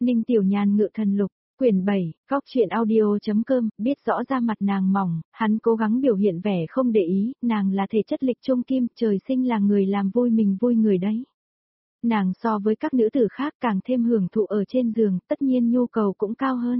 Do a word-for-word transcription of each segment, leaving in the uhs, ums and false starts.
Ninh Tiểu Nhàn ngự thần lục, quyển bảy, góc truyện audio.com, biết rõ ra mặt nàng mỏng, hắn cố gắng biểu hiện vẻ không để ý, nàng là thể chất lịch trung kim, trời sinh là người làm vui mình vui người đấy. Nàng so với các nữ tử khác càng thêm hưởng thụ ở trên giường, tất nhiên nhu cầu cũng cao hơn.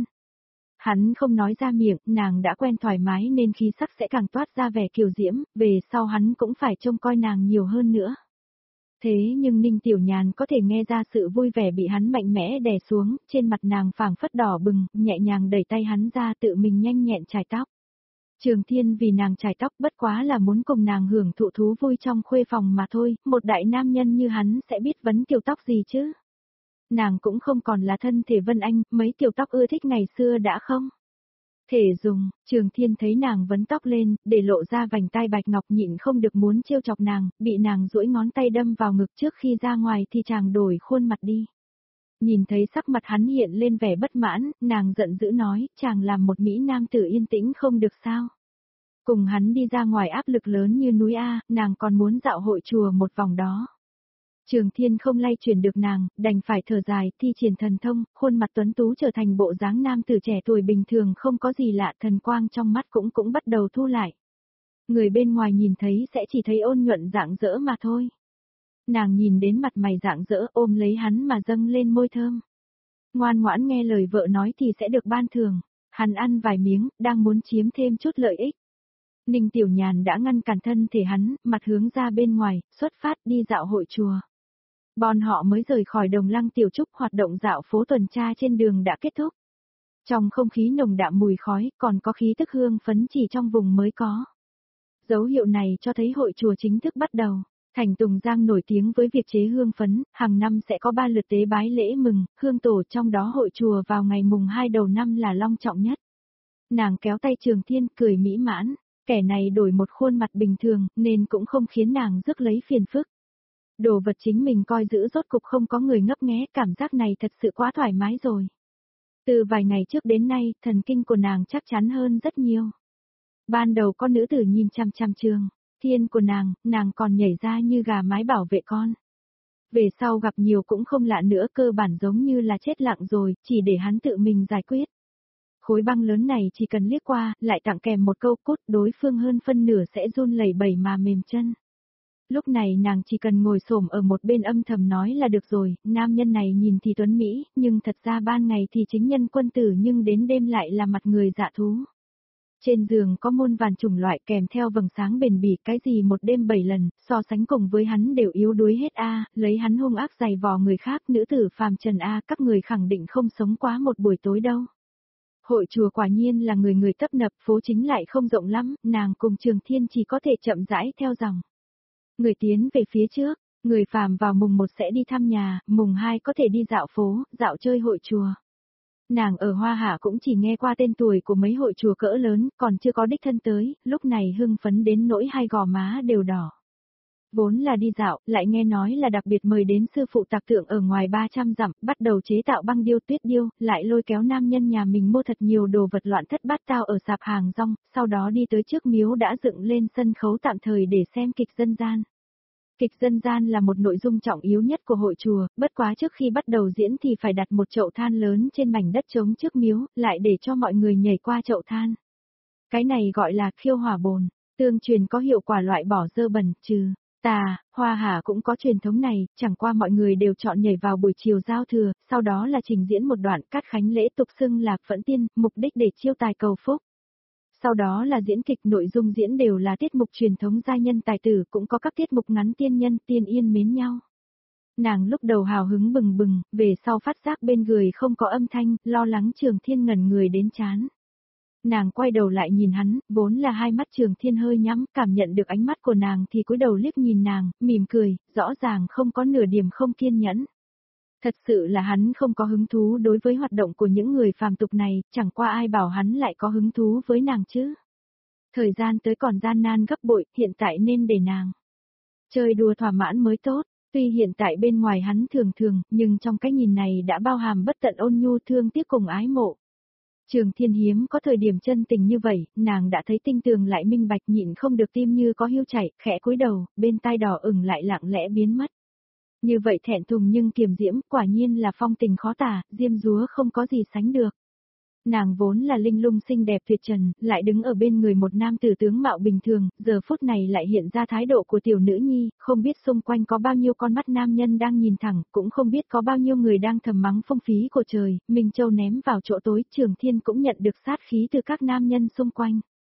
Hắn không nói ra miệng, nàng đã quen thoải mái nên khí sắc sẽ càng toát ra vẻ kiều diễm, về sau hắn cũng phải trông coi nàng nhiều hơn nữa. Thế nhưng Ninh Tiểu Nhàn có thể nghe ra sự vui vẻ bị hắn mạnh mẽ đè xuống, trên mặt nàng phảng phất đỏ bừng, nhẹ nhàng đẩy tay hắn ra tự mình nhanh nhẹn chải tóc. Trường Thiên vì nàng chải tóc bất quá là muốn cùng nàng hưởng thụ thú vui trong khuê phòng mà thôi, một đại nam nhân như hắn sẽ biết vấn kiểu tóc gì chứ. Nàng cũng không còn là thân thể Vân Anh, mấy kiểu tóc ưa thích ngày xưa đã không? Thể dùng, Trường Thiên thấy nàng vấn tóc lên, để lộ ra vành tai bạch ngọc nhịn không được muốn trêu chọc nàng, bị nàng duỗi ngón tay đâm vào ngực trước khi ra ngoài thì chàng đổi khuôn mặt đi. Nhìn thấy sắc mặt hắn hiện lên vẻ bất mãn, nàng giận dữ nói, chàng làm một mỹ nam tử yên tĩnh không được sao. Cùng hắn đi ra ngoài áp lực lớn như núi A, nàng còn muốn dạo hội chùa một vòng đó. Trường Thiên không lay chuyển được nàng, đành phải thở dài, thi triển thần thông, khuôn mặt tuấn tú trở thành bộ dáng nam tử trẻ tuổi bình thường không có gì lạ, thần quang trong mắt cũng cũng bắt đầu thu lại. Người bên ngoài nhìn thấy sẽ chỉ thấy ôn nhuận rạng rỡ mà thôi. Nàng nhìn đến mặt mày rạng rỡ ôm lấy hắn mà dâng lên môi thơm. Ngoan ngoãn nghe lời vợ nói thì sẽ được ban thưởng, hắn ăn vài miếng, đang muốn chiếm thêm chút lợi ích. Ninh Tiểu Nhàn đã ngăn cản thân thể hắn, mặt hướng ra bên ngoài, xuất phát đi dạo hội chùa. Bọn họ mới rời khỏi Đồng Lăng Tiểu Trúc, hoạt động dạo phố tuần tra trên đường đã kết thúc. Trong không khí nồng đậm mùi khói, còn có khí tức hương phấn chỉ trong vùng mới có. Dấu hiệu này cho thấy hội chùa chính thức bắt đầu. Thành Tùng Giang nổi tiếng với việc chế hương phấn, hàng năm sẽ có ba lượt tế bái lễ mừng, hương tổ, trong đó hội chùa vào ngày mùng hai đầu năm là long trọng nhất. Nàng kéo tay Trường Thiên cười mỹ mãn, kẻ này đổi một khuôn mặt bình thường nên cũng không khiến nàng rước lấy phiền phức. Đồ vật chính mình coi giữ rốt cục không có người ngấp nghé, cảm giác này thật sự quá thoải mái rồi. Từ vài ngày trước đến nay, thần kinh của nàng chắc chắn hơn rất nhiều. Ban đầu con nữ tử nhìn chăm chăm Trường Thiên của nàng, nàng còn nhảy ra như gà mái bảo vệ con. Về sau gặp nhiều cũng không lạ nữa, cơ bản giống như là chết lặng rồi, chỉ để hắn tự mình giải quyết. Khối băng lớn này chỉ cần liếc qua, lại tặng kèm một câu cút, đối phương hơn phân nửa sẽ run lẩy bẩy mà mềm chân. Lúc này nàng chỉ cần ngồi xổm ở một bên âm thầm nói là được rồi, nam nhân này nhìn thì tuấn Mỹ, nhưng thật ra ban ngày thì chính nhân quân tử nhưng đến đêm lại là mặt người dạ thú. Trên giường có muôn vàn chủng loại kèm theo vầng sáng bền bỉ, cái gì một đêm bảy lần, so sánh cùng với hắn đều yếu đuối hết a, lấy hắn hung ác giày vò người khác, nữ tử phàm trần a, các người khẳng định không sống quá một buổi tối đâu. Hội chùa quả nhiên là người người tấp nập, phố chính lại không rộng lắm, nàng cùng Trường Thiên chỉ có thể chậm rãi theo dòng. Người tiến về phía trước, người phàm vào mùng một sẽ đi thăm nhà, mùng hai có thể đi dạo phố, dạo chơi hội chùa. Nàng ở Hoa Hạ cũng chỉ nghe qua tên tuổi của mấy hội chùa cỡ lớn, còn chưa có đích thân tới, lúc này hưng phấn đến nỗi hai gò má đều đỏ. Vốn là đi dạo, lại nghe nói là đặc biệt mời đến sư phụ tạc tượng ở ngoài ba trăm dặm, bắt đầu chế tạo băng điêu tuyết điêu, lại lôi kéo nam nhân nhà mình mua thật nhiều đồ vật loạn thất bát tao ở sạp hàng rong, sau đó đi tới trước miếu đã dựng lên sân khấu tạm thời để xem kịch dân gian. Kịch dân gian là một nội dung trọng yếu nhất của hội chùa, bất quá trước khi bắt đầu diễn thì phải đặt một chậu than lớn trên mảnh đất trống trước miếu, lại để cho mọi người nhảy qua chậu than. Cái này gọi là khiêu hỏa bồn, tương truyền có hiệu quả loại bỏ dơ bẩn, trừ tà. Hoa Hà cũng có truyền thống này, chẳng qua mọi người đều chọn nhảy vào buổi chiều giao thừa, sau đó là trình diễn một đoạn cát khánh lễ tục xưng là phẫn tiên, mục đích để chiêu tài cầu phúc. Sau đó là diễn kịch, nội dung diễn đều là tiết mục truyền thống giai nhân tài tử, cũng có các tiết mục ngắn tiên nhân tiên yên mến nhau. Nàng lúc đầu hào hứng bừng bừng, về sau phát giác bên người không có âm thanh, lo lắng Trường Thiên ngẩn người đến chán. Nàng quay đầu lại nhìn hắn, vốn là hai mắt Trường Thiên hơi nhắm, cảm nhận được ánh mắt của nàng thì cúi đầu liếc nhìn nàng, mỉm cười, rõ ràng không có nửa điểm không kiên nhẫn. Thật sự là hắn không có hứng thú đối với hoạt động của những người phàm tục này, chẳng qua ai bảo hắn lại có hứng thú với nàng chứ. Thời gian tới còn gian nan gấp bội, hiện tại nên để nàng chơi đùa thỏa mãn mới tốt, tuy hiện tại bên ngoài hắn thường thường, nhưng trong cái nhìn này đã bao hàm bất tận ôn nhu thương tiếc cùng ái mộ. Trường Thiên hiếm có thời điểm chân tình như vậy, nàng đã thấy tinh tường lại minh bạch, nhịn không được tim như có hiu chảy, khẽ cúi đầu, bên tai đỏ ửng lại lặng lẽ biến mất. Như vậy thẹn thùng nhưng kiềm diễm, quả nhiên là phong tình khó tả, diêm dúa không có gì sánh được. Nàng vốn là linh lung xinh đẹp tuyệt trần, lại đứng ở bên người một nam tử tướng mạo bình thường, giờ phút này lại hiện ra thái độ của tiểu nữ nhi, không biết xung quanh có bao nhiêu con mắt nam nhân đang nhìn thẳng, cũng không biết có bao nhiêu người đang thầm mắng phong phí của trời, Minh Châu ném vào chỗ tối, Trường Thiên cũng nhận được sát khí từ các nam nhân xung quanh.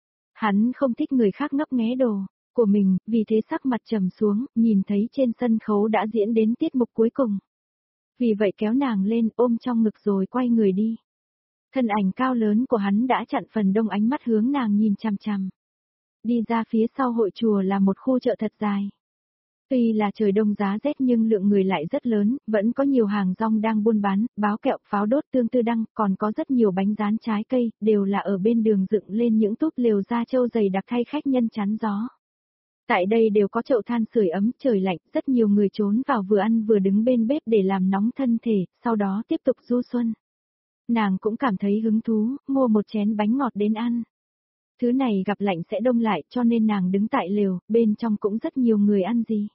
Hắn không thích người khác ngấp nghé đồ của mình, vì thế sắc mặt trầm xuống, nhìn thấy trên sân khấu đã diễn đến tiết mục cuối cùng. Vì vậy kéo nàng lên ôm trong ngực rồi quay người đi. Thân ảnh cao lớn của hắn đã chặn phần đông ánh mắt hướng nàng nhìn chằm chằm. Đi ra phía sau hội chùa là một khu chợ thật dài. Tuy là trời đông giá rét nhưng lượng người lại rất lớn, vẫn có nhiều hàng rong đang buôn bán, báo kẹo, pháo đốt, tương tư đăng, còn có rất nhiều bánh rán trái cây, đều là ở bên đường dựng lên những túp lều da trâu dày đặc thay khách nhân chắn gió. Tại đây đều có chậu than sưởi ấm, trời lạnh, rất nhiều người trốn vào vừa ăn vừa đứng bên bếp để làm nóng thân thể, sau đó tiếp tục du xuân. Nàng cũng cảm thấy hứng thú, mua một chén bánh ngọt đến ăn. Thứ này gặp lạnh sẽ đông lại cho nên nàng đứng tại lều, bên trong cũng rất nhiều người ăn gì.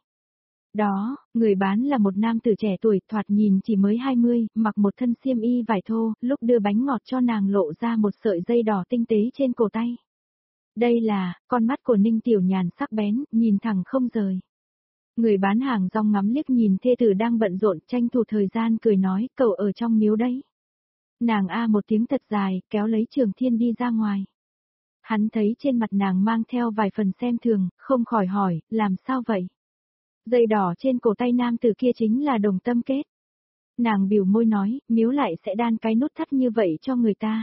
Đó, người bán là một nam tử trẻ tuổi, thoạt nhìn chỉ mới hai mươi, mặc một thân xiêm y vải thô, lúc đưa bánh ngọt cho nàng lộ ra một sợi dây đỏ tinh tế trên cổ tay. Đây là, con mắt của Ninh Tiểu Nhàn sắc bén, nhìn thẳng không rời. Người bán hàng rong ngắm liếc nhìn thê tử đang bận rộn, tranh thủ thời gian cười nói, cậu ở trong miếu đấy. Nàng a một tiếng thật dài, kéo lấy Trường Thiên đi ra ngoài. Hắn thấy trên mặt nàng mang theo vài phần xem thường, không khỏi hỏi, làm sao vậy? Dây đỏ trên cổ tay nam tử kia chính là đồng tâm kết. Nàng biểu môi nói, miếu lại sẽ đan cái nút thắt như vậy cho người ta.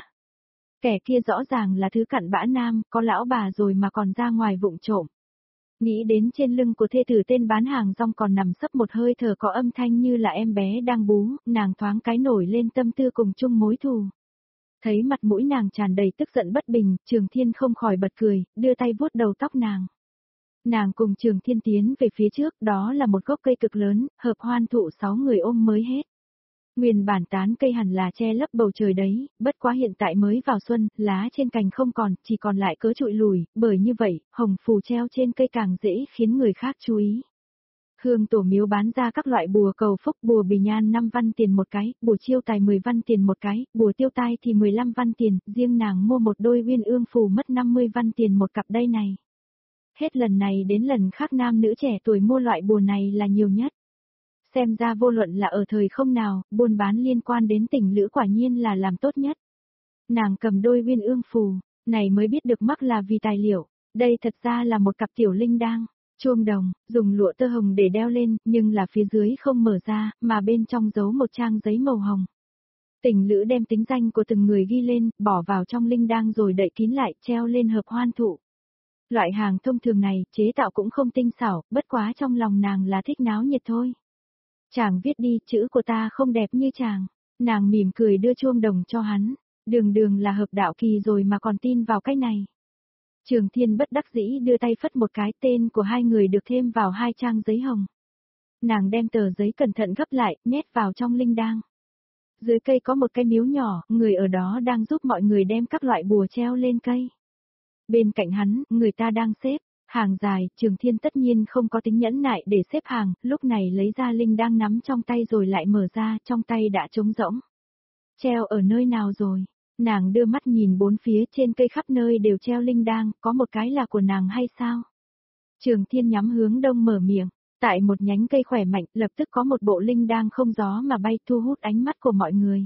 Kẻ kia rõ ràng là thứ cặn bã nam, có lão bà rồi mà còn ra ngoài vụng trộm. Nghĩ đến trên lưng của thê tử tên bán hàng rong còn nằm sấp một hơi thở có âm thanh như là em bé đang bú, nàng thoáng cái nổi lên tâm tư cùng chung mối thù. Thấy mặt mũi nàng tràn đầy tức giận bất bình, Trường Thiên không khỏi bật cười, đưa tay vuốt đầu tóc nàng. Nàng cùng Trường Thiên tiến về phía trước, đó là một gốc cây cực lớn, hợp hoan thụ sáu người ôm mới hết. Nguyên bản tán cây hẳn là che lấp bầu trời đấy, bất quá hiện tại mới vào xuân, lá trên cành không còn, chỉ còn lại cớ trụi lùi, bởi như vậy, hồng phù treo trên cây càng dễ khiến người khác chú ý. Hương tổ miếu bán ra các loại bùa cầu phúc, bùa bì nhan năm văn tiền một cái, bùa chiêu tài mười văn tiền một cái, bùa tiêu tai thì mười lăm văn tiền, riêng nàng mua một đôi uyên ương phù mất năm mươi văn tiền một cặp đây này. Hết lần này đến lần khác nam nữ trẻ tuổi mua loại bùa này là nhiều nhất. Xem ra vô luận là ở thời không nào, buôn bán liên quan đến tình lữ quả nhiên là làm tốt nhất. Nàng cầm đôi uyên ương phù, này mới biết được mắc là vì tài liệu, đây thật ra là một cặp tiểu linh đang. Chuông đồng, dùng lụa tơ hồng để đeo lên, nhưng là phía dưới không mở ra, mà bên trong giấu một trang giấy màu hồng. Tình lữ đem tính danh của từng người ghi lên, bỏ vào trong linh đang rồi đậy kín lại, treo lên hợp hoan thụ. Loại hàng thông thường này, chế tạo cũng không tinh xảo, bất quá trong lòng nàng là thích náo nhiệt thôi. Chàng viết đi, chữ của ta không đẹp như chàng. Nàng mỉm cười đưa chuông đồng cho hắn. Đường đường là hợp đạo kỳ rồi mà còn tin vào cái này. Trường Thiên bất đắc dĩ đưa tay phất một cái, tên của hai người được thêm vào hai trang giấy hồng. Nàng đem tờ giấy cẩn thận gấp lại, nhét vào trong linh đang. Dưới cây có một cái miếu nhỏ, người ở đó đang giúp mọi người đem các loại bùa treo lên cây. Bên cạnh hắn, người ta đang xếp hàng dài, Trường Thiên tất nhiên không có tính nhẫn nại để xếp hàng, lúc này lấy ra linh đang nắm trong tay rồi lại mở ra, trong tay đã trống rỗng. Treo ở nơi nào rồi? Nàng đưa mắt nhìn bốn phía, trên cây khắp nơi đều treo linh đang, có một cái là của nàng hay sao? Trường Thiên nhắm hướng đông mở miệng, tại một nhánh cây khỏe mạnh, lập tức có một bộ linh đang không gió mà bay thu hút ánh mắt của mọi người.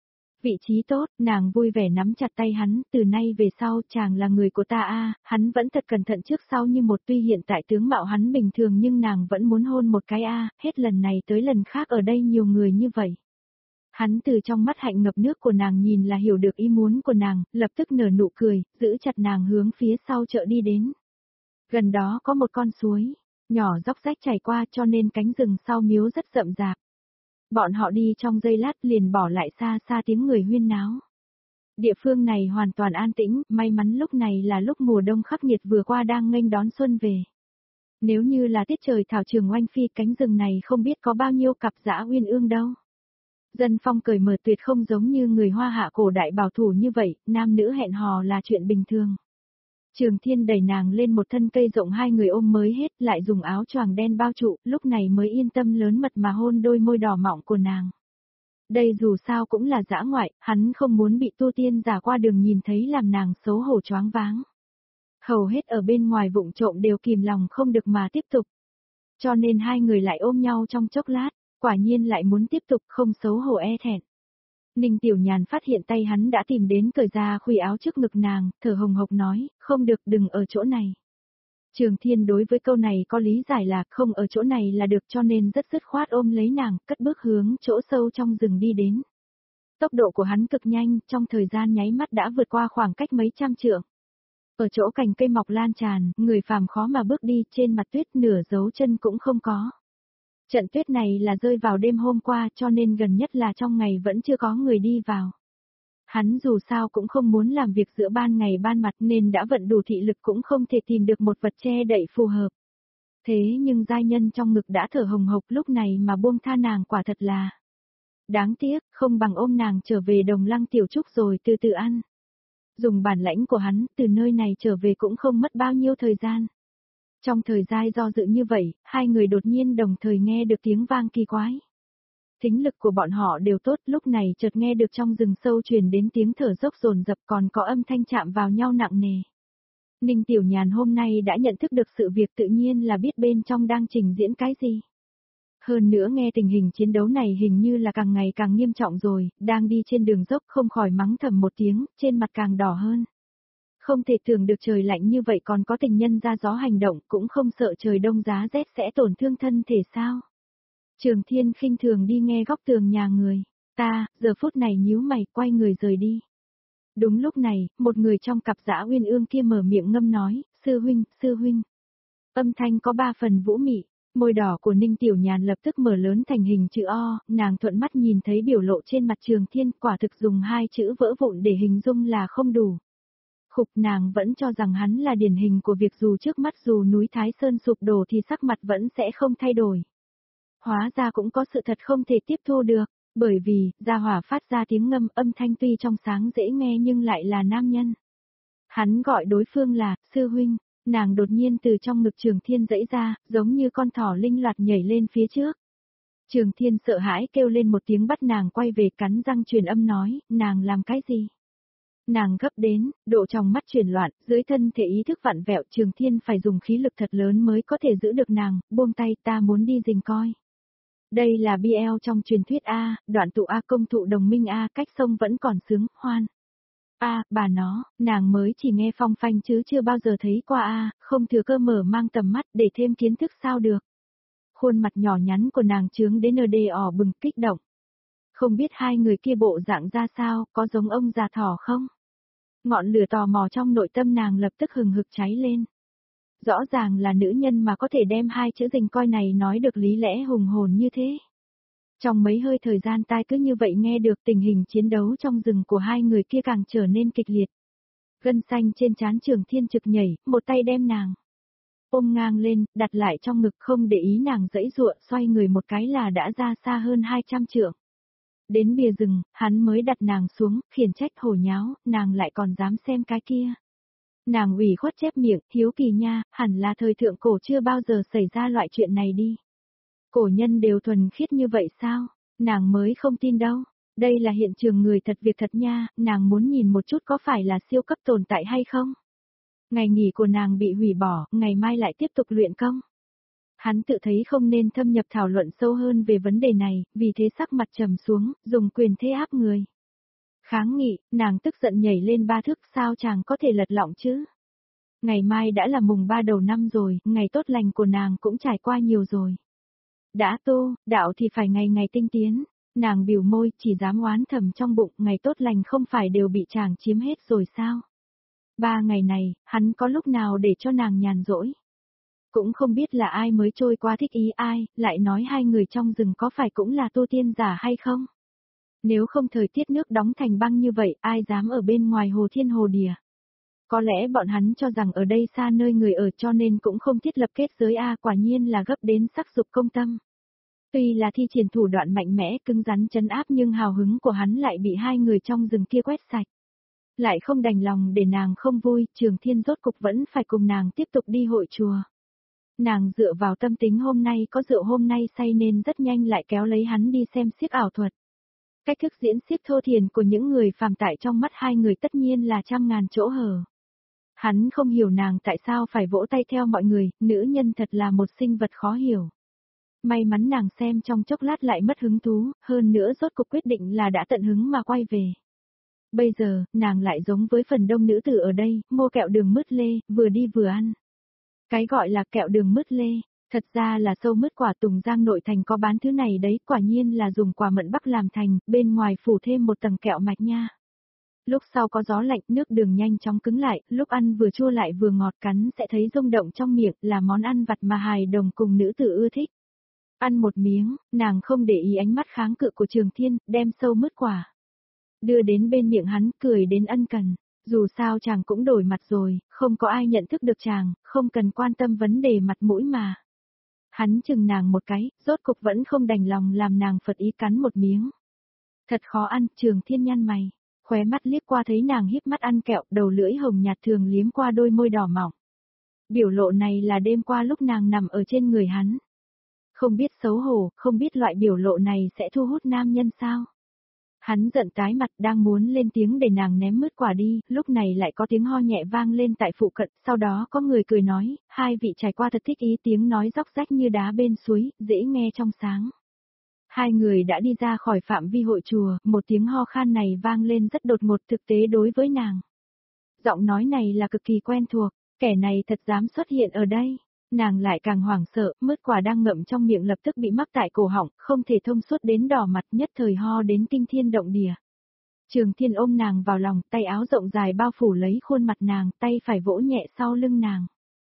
Vị trí tốt, nàng vui vẻ nắm chặt tay hắn, từ nay về sau chàng là người của ta a. Hắn vẫn thật cẩn thận trước sau như một, tuy hiện tại tướng mạo hắn bình thường nhưng nàng vẫn muốn hôn một cái a. Hết lần này tới lần khác ở đây nhiều người như vậy. Hắn từ trong mắt hạnh ngập nước của nàng nhìn là hiểu được ý muốn của nàng, lập tức nở nụ cười, giữ chặt nàng hướng phía sau chợ đi đến. Gần đó có một con suối, nhỏ dốc rách chảy qua cho nên cánh rừng sau miếu rất rậm rạp. Bọn họ đi trong giây lát liền bỏ lại xa xa tiếng người huyên náo. Địa phương này hoàn toàn an tĩnh, may mắn lúc này là lúc mùa đông khắc nghiệt vừa qua đang nghênh đón xuân về. Nếu như là tiết trời thảo trường oanh phi, cánh rừng này không biết có bao nhiêu cặp dã uyên ương đâu. Dân phong cởi mở tuyệt không giống như người Hoa Hạ cổ đại bảo thủ như vậy, nam nữ hẹn hò là chuyện bình thường. Trường Thiên đẩy nàng lên một thân cây rộng, hai người ôm mới hết, lại dùng áo choàng đen bao trụ, lúc này mới yên tâm lớn mật mà hôn đôi môi đỏ mọng của nàng. Đây dù sao cũng là dã ngoại, hắn không muốn bị tu tiên giả qua đường nhìn thấy làm nàng xấu hổ choáng váng. Hầu hết ở bên ngoài vụng trộm đều kìm lòng không được mà tiếp tục. Cho nên hai người lại ôm nhau trong chốc lát, quả nhiên lại muốn tiếp tục, không xấu hổ e thẹn. Ninh Tiểu Nhàn phát hiện tay hắn đã tìm đến, cởi ra khuy áo trước ngực nàng, thở hồng hộc nói, không được, đừng ở chỗ này. Trường Thiên đối với câu này có lý giải là không ở chỗ này là được, cho nên rất dứt khoát ôm lấy nàng, cất bước hướng chỗ sâu trong rừng đi đến. Tốc độ của hắn cực nhanh, trong thời gian nháy mắt đã vượt qua khoảng cách mấy trăm trượng. Ở chỗ cành cây mọc lan tràn, người phàm khó mà bước đi, trên mặt tuyết nửa dấu chân cũng không có. Trận tuyết này là rơi vào đêm hôm qua, cho nên gần nhất là trong ngày vẫn chưa có người đi vào. Hắn dù sao cũng không muốn làm việc giữa ban ngày ban mặt nên đã vận đủ thị lực cũng không thể tìm được một vật che đậy phù hợp. Thế nhưng giai nhân trong ngực đã thở hồng hộc, lúc này mà buông tha nàng quả thật là đáng tiếc, không bằng ôm nàng trở về Đồng Lăng Tiểu Trúc rồi từ từ ăn. Dùng bản lãnh của hắn, từ nơi này trở về cũng không mất bao nhiêu thời gian. Trong thời gian do dự như vậy, hai người đột nhiên đồng thời nghe được tiếng vang kỳ quái. Thính lực của bọn họ đều tốt, lúc này chợt nghe được trong rừng sâu truyền đến tiếng thở dốc dồn dập, còn có âm thanh chạm vào nhau nặng nề. Ninh Tiểu Nhàn hôm nay đã nhận thức được sự việc, tự nhiên là biết bên trong đang trình diễn cái gì. Hơn nữa nghe tình hình chiến đấu này hình như là càng ngày càng nghiêm trọng rồi, đang đi trên đường dốc không khỏi mắng thầm một tiếng, trên mặt càng đỏ hơn. Không thể tưởng được trời lạnh như vậy còn có tình nhân ra gió hành động, cũng không sợ trời đông giá rét sẽ tổn thương thân thể sao. Trường Thiên khinh thường đi nghe góc tường nhà người, ta, giờ phút này nhíu mày quay người rời đi. Đúng lúc này, một người trong cặp dã uyên ương kia mở miệng ngâm nói, sư huynh, sư huynh. Âm thanh có ba phần vũ mị, môi đỏ của Ninh Tiểu Nhàn lập tức mở lớn thành hình chữ O, nàng thuận mắt nhìn thấy biểu lộ trên mặt Trường Thiên, quả thực dùng hai chữ vỡ vụn để hình dung là không đủ. Khục, nàng vẫn cho rằng hắn là điển hình của việc dù trước mắt dù núi Thái Sơn sụp đổ thì sắc mặt vẫn sẽ không thay đổi. Hóa ra cũng có sự thật không thể tiếp thu được, bởi vì, gia hỏa phát ra tiếng ngâm, âm thanh tuy trong sáng dễ nghe nhưng lại là nam nhân. Hắn gọi đối phương là, sư huynh, nàng đột nhiên từ trong ngực Trường Thiên dãy ra, giống như con thỏ linh loạt nhảy lên phía trước. Trường Thiên sợ hãi kêu lên một tiếng bắt nàng quay về, cắn răng truyền âm nói, nàng làm cái gì? Nàng gấp đến, độ trong mắt chuyển loạn, dưới thân thể ý thức vặn vẹo, Trường Thiên phải dùng khí lực thật lớn mới có thể giữ được nàng, buông tay, ta muốn đi rình coi. Đây là bê lờ trong truyền thuyết A, đoạn tụ A, công thụ đồng minh A, cách sông vẫn còn sướng, hoan. A, bà nó, nàng mới chỉ nghe phong phanh chứ chưa bao giờ thấy qua A, không thừa cơ mở mang tầm mắt để thêm kiến thức sao được. Khuôn mặt nhỏ nhắn của nàng trướng đến nờ đê ỏ bừng kích động. Không biết hai người kia bộ dạng ra sao, có giống ông già thỏ không? Ngọn lửa tò mò trong nội tâm nàng lập tức hừng hực cháy lên. Rõ ràng là nữ nhân mà có thể đem hai chữ rình coi này nói được lý lẽ hùng hồn như thế. Trong mấy hơi thời gian tai cứ như vậy nghe được tình hình chiến đấu trong rừng của hai người kia càng trở nên kịch liệt. Gân xanh trên trán Trường Thiên trực nhảy, một tay đem nàng ôm ngang lên, đặt lại trong ngực, không để ý nàng giãy giụa, xoay người một cái là đã ra xa hơn hai trăm trượng. Đến bìa rừng, hắn mới đặt nàng xuống, khiển trách hổ nháo, nàng lại còn dám xem cái kia. Nàng ủy khuất chép miệng, hiếu kỳ nha, hẳn là thời thượng cổ chưa bao giờ xảy ra loại chuyện này đi. Cổ nhân đều thuần khiết như vậy sao? Nàng mới không tin đâu. Đây là hiện trường người thật việc thật nha, nàng muốn nhìn một chút có phải là siêu cấp tồn tại hay không? Ngày nghỉ của nàng bị hủy bỏ, ngày mai lại tiếp tục luyện công. Hắn tự thấy không nên thâm nhập thảo luận sâu hơn về vấn đề này, vì thế sắc mặt trầm xuống, dùng quyền thế áp người. Kháng nghị, nàng tức giận nhảy lên ba thước, sao chàng có thể lật lọng chứ? Ngày mai đã là mùng ba đầu năm rồi, ngày tốt lành của nàng cũng trải qua nhiều rồi. Đã tu, đạo thì phải ngày ngày tinh tiến. Nàng biểu môi, chỉ dám oán thầm trong bụng, ngày tốt lành không phải đều bị chàng chiếm hết rồi sao? Ba ngày này, hắn có lúc nào để cho nàng nhàn rỗi? Cũng không biết là ai mới trôi qua thích ý ai, lại nói hai người trong rừng có phải cũng là tu tiên giả hay không? Nếu không thời tiết nước đóng thành băng như vậy, ai dám ở bên ngoài hồ thiên hồ địa? Có lẽ bọn hắn cho rằng ở đây xa nơi người ở cho nên cũng không thiết lập kết giới A, quả nhiên là gấp đến sắc dục công tâm. Tuy là thi triển thủ đoạn mạnh mẽ cứng rắn trấn áp nhưng hào hứng của hắn lại bị hai người trong rừng kia quét sạch. Lại không đành lòng để nàng không vui, Trường Thiên rốt cục vẫn phải cùng nàng tiếp tục đi hội chùa. Nàng dựa vào tâm tính hôm nay có rượu hôm nay say nên rất nhanh lại kéo lấy hắn đi xem xiếc ảo thuật. Cách thức diễn xiếc thô thiền của những người phàm tại trong mắt hai người tất nhiên là trăm ngàn chỗ hở. Hắn không hiểu nàng tại sao phải vỗ tay theo mọi người, nữ nhân thật là một sinh vật khó hiểu. May mắn nàng xem trong chốc lát lại mất hứng thú, hơn nữa rốt cuộc quyết định là đã tận hứng mà quay về. Bây giờ, nàng lại giống với phần đông nữ tử ở đây, mua kẹo đường mứt lê, vừa đi vừa ăn. Cái gọi là kẹo đường mứt lê, thật ra là sâu mứt quả Tùng Giang nội thành có bán thứ này đấy, quả nhiên là dùng quả mận bắc làm thành, bên ngoài phủ thêm một tầng kẹo mạch nha. Lúc sau có gió lạnh, nước đường nhanh chóng cứng lại, lúc ăn vừa chua lại vừa ngọt, cắn sẽ thấy rung động trong miệng, là món ăn vặt mà hài đồng cùng nữ tử ưa thích. Ăn một miếng, nàng không để ý ánh mắt kháng cự của Trường Thiên, đem sâu mứt quả đưa đến bên miệng hắn, cười đến ân cần. Dù sao chàng cũng đổi mặt rồi, không có ai nhận thức được chàng, không cần quan tâm vấn đề mặt mũi mà. Hắn chừng nàng một cái, rốt cục vẫn không đành lòng làm nàng phật ý cắn một miếng. Thật khó ăn, Trường Thiên nhăn mày, khóe mắt liếc qua thấy nàng híp mắt ăn kẹo, đầu lưỡi hồng nhạt thường liếm qua đôi môi đỏ mỏng. Biểu lộ này là đêm qua lúc nàng nằm ở trên người hắn. Không biết xấu hổ, không biết loại biểu lộ này sẽ thu hút nam nhân sao? Hắn giận tái mặt đang muốn lên tiếng để nàng ném mứt quả đi, lúc này lại có tiếng ho nhẹ vang lên tại phụ cận, sau đó có người cười nói, hai vị trải qua thật thích ý, tiếng nói róc rách như đá bên suối, dễ nghe trong sáng. Hai người đã đi ra khỏi phạm vi hội chùa, một tiếng ho khan này vang lên rất đột ngột thực tế đối với nàng. Giọng nói này là cực kỳ quen thuộc, kẻ này thật dám xuất hiện ở đây. Nàng lại càng hoảng sợ, mứt quả đang ngậm trong miệng lập tức bị mắc tại cổ họng, không thể thông suốt đến đỏ mặt, nhất thời ho đến kinh thiên động địa. Trường Thiên ôm nàng vào lòng, tay áo rộng dài bao phủ lấy khuôn mặt nàng, tay phải vỗ nhẹ sau lưng nàng.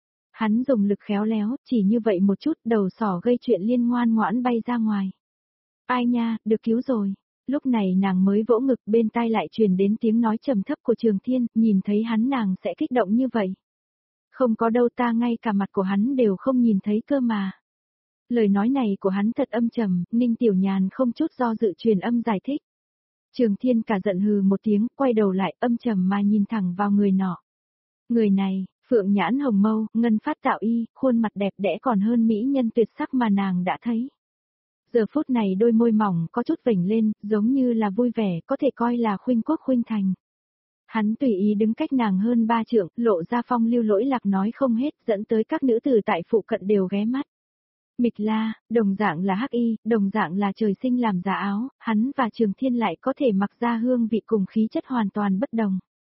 Hắn dùng lực khéo léo, chỉ như vậy một chút, đầu sỏ gây chuyện liên ngoan ngoãn bay ra ngoài. Ai nha, được cứu rồi. Lúc này nàng mới vỗ ngực, bên tai lại truyền đến tiếng nói trầm thấp của Trường Thiên, nhìn thấy hắn nàng sẽ kích động như vậy. Không có đâu, ta ngay cả mặt của hắn đều không nhìn thấy cơ mà. Lời nói này của hắn thật âm trầm, Ninh Tiểu Nhàn không chút do dự truyền âm giải thích. Trường Thiên cả giận hừ một tiếng, quay đầu lại âm trầm mà nhìn thẳng vào người nọ. Người này, phượng nhãn hồng mâu, ngân phát tạo y, khuôn mặt đẹp đẽ còn hơn mỹ nhân tuyệt sắc mà nàng đã thấy. Giờ phút này đôi môi mỏng có chút vểnh lên, giống như là vui vẻ, có thể coi là khuynh quốc khuynh thành. Hắn tùy ý đứng cách nàng hơn ba trượng, lộ ra phong lưu lỗi lạc nói không hết, dẫn tới các nữ tử tại phụ cận đều ghé mắt. Mịch La, đồng dạng là hắc y, đồng dạng là trời sinh làm giả áo, hắn và Trường Thiên lại có thể mặc ra hương vị cùng khí chất hoàn toàn bất đồng.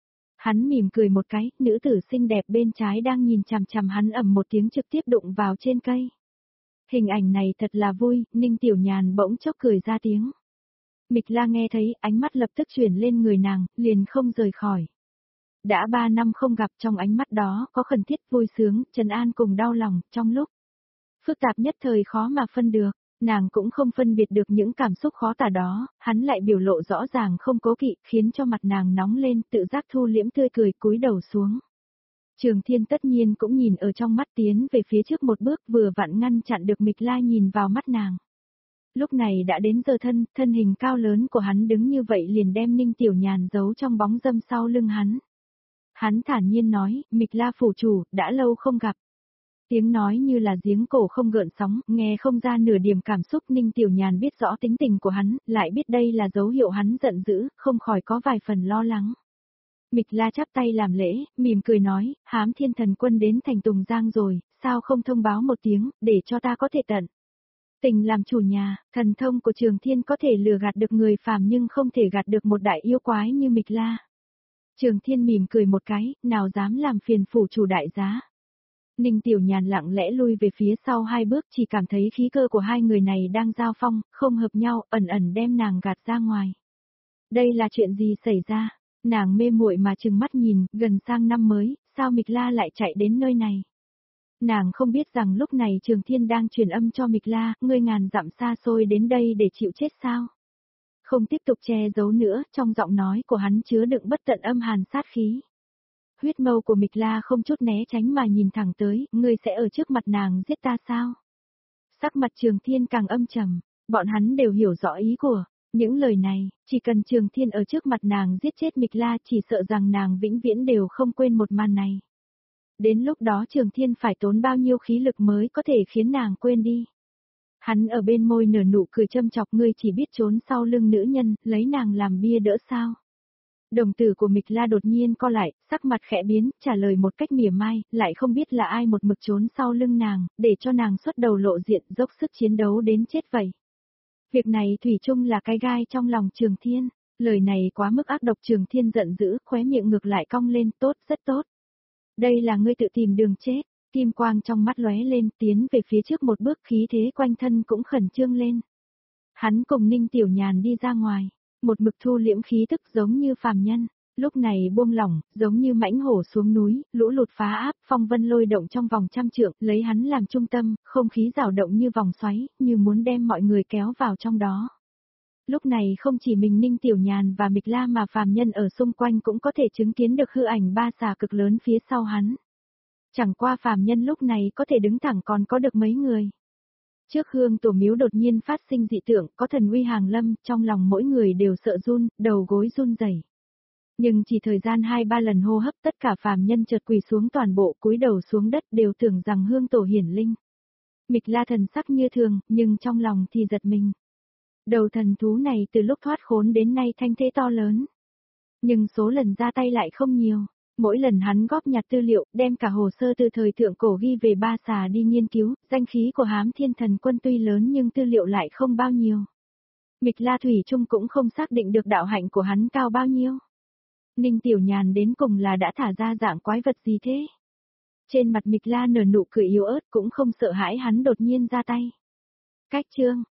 Hắn mỉm cười một cái, nữ tử xinh đẹp bên trái đang nhìn chằm chằm hắn ầm một tiếng trực tiếp đụng vào trên cây. Hình ảnh này thật là vui, Ninh Tiểu Nhàn bỗng chốc cười ra tiếng. Mịch La nghe thấy, ánh mắt lập tức chuyển lên người nàng, liền không rời khỏi. Đã ba năm không gặp, trong ánh mắt đó có khẩn thiết, vui sướng, trấn an cùng đau lòng, trong lúc phức tạp nhất thời khó mà phân được, nàng cũng không phân biệt được những cảm xúc khó tả đó, hắn lại biểu lộ rõ ràng không cố kỵ, khiến cho mặt nàng nóng lên, tự giác thu liễm tươi cười cúi đầu xuống. Trường Thiên tất nhiên cũng nhìn ở trong mắt, tiến về phía trước một bước, vừa vặn ngăn chặn được Mịch La nhìn vào mắt nàng. Lúc này đã đến giờ thân, thân hình cao lớn của hắn đứng như vậy liền đem Ninh Tiểu Nhàn giấu trong bóng râm sau lưng hắn. Hắn thản nhiên nói, Mịch La phủ chủ, đã lâu không gặp. Tiếng nói như là giếng cổ không gợn sóng, nghe không ra nửa điểm cảm xúc. Ninh Tiểu Nhàn biết rõ tính tình của hắn, lại biết đây là dấu hiệu hắn giận dữ, không khỏi có vài phần lo lắng. Mịch La chắp tay làm lễ, mỉm cười nói, Hám Thiên Thần Quân đến thành Tùng Giang rồi, sao không thông báo một tiếng, để cho ta có thể tận tình làm chủ nhà. Thần thông của Trường Thiên có thể lừa gạt được người phàm nhưng không thể gạt được một đại yêu quái như Mịch La. Trường Thiên mỉm cười một cái, nào dám làm phiền phủ chủ đại giá. Ninh Tiểu Nhàn lặng lẽ lui về phía sau hai bước, chỉ cảm thấy khí cơ của hai người này đang giao phong, không hợp nhau, ẩn ẩn đem nàng gạt ra ngoài. Đây là chuyện gì xảy ra? Nàng mê muội mà trừng mắt nhìn, gần sang năm mới, sao Mịch La lại chạy đến nơi này? Nàng không biết rằng lúc này Trường Thiên đang truyền âm cho Mịch La, ngươi ngàn dặm xa xôi đến đây để chịu chết sao? Không tiếp tục che giấu nữa, trong giọng nói của hắn chứa đựng bất tận âm hàn sát khí. Huyết mâu của Mịch La không chút né tránh mà nhìn thẳng tới, ngươi sẽ ở trước mặt nàng giết ta sao? Sắc mặt Trường Thiên càng âm trầm, bọn hắn đều hiểu rõ ý của Những lời này, chỉ cần Trường Thiên ở trước mặt nàng giết chết Mịch La chỉ sợ rằng nàng vĩnh viễn đều không quên một màn này. Đến lúc đó Trường Thiên phải tốn bao nhiêu khí lực mới có thể khiến nàng quên đi. Hắn ở bên môi nở nụ cười châm chọc, ngươi chỉ biết trốn sau lưng nữ nhân, lấy nàng làm bia đỡ sao. Đồng tử của Mịch La đột nhiên co lại, sắc mặt khẽ biến, trả lời một cách mỉa mai, lại không biết là ai một mực trốn sau lưng nàng, để cho nàng xuất đầu lộ diện, dốc sức chiến đấu đến chết vậy. Việc này thủy chung là cái gai trong lòng Trường Thiên, lời này quá mức ác độc. Trường Thiên giận dữ, khóe miệng ngược lại cong lên, tốt, rất tốt. Đây là ngươi tự tìm đường chết. Kim quang trong mắt lóe lên, tiến về phía trước một bước, khí thế quanh thân cũng khẩn trương lên. Hắn cùng Ninh Tiểu Nhàn đi ra ngoài, một mực thu liễm khí tức giống như phàm nhân, lúc này buông lỏng, giống như mãnh hổ xuống núi, lũ lụt phá áp, phong vân lôi động trong vòng trăm trượng, lấy hắn làm trung tâm, không khí dao động như vòng xoáy, như muốn đem mọi người kéo vào trong đó. Lúc này không chỉ mình Ninh Tiểu Nhàn và Mịch La mà phàm nhân ở xung quanh cũng có thể chứng kiến được hư ảnh ba xà cực lớn phía sau hắn. Chẳng qua phàm nhân lúc này có thể đứng thẳng còn có được mấy người. Trước hương tổ miếu đột nhiên phát sinh dị tượng, có thần uy hàng lâm, trong lòng mỗi người đều sợ run, đầu gối run rẩy. Nhưng chỉ thời gian hai ba lần hô hấp, tất cả phàm nhân chợt quỳ xuống toàn bộ, cúi đầu xuống đất, đều tưởng rằng hương tổ hiển linh. Mịch La thần sắc như thường, nhưng trong lòng thì giật mình. Đầu thần thú này từ lúc thoát khốn đến nay thanh thế to lớn. Nhưng số lần ra tay lại không nhiều. Mỗi lần hắn góp nhặt tư liệu, đem cả hồ sơ từ thời thượng cổ ghi về ba xà đi nghiên cứu, danh khí của Hám Thiên Thần Quân tuy lớn nhưng tư liệu lại không bao nhiêu. Mịch La thủy chung cũng không xác định được đạo hạnh của hắn cao bao nhiêu. Ninh Tiểu Nhàn đến cùng là đã thả ra dạng quái vật gì thế? Trên mặt Mịch La nở nụ cười yếu ớt, cũng không sợ hãi hắn đột nhiên ra tay. Cách chương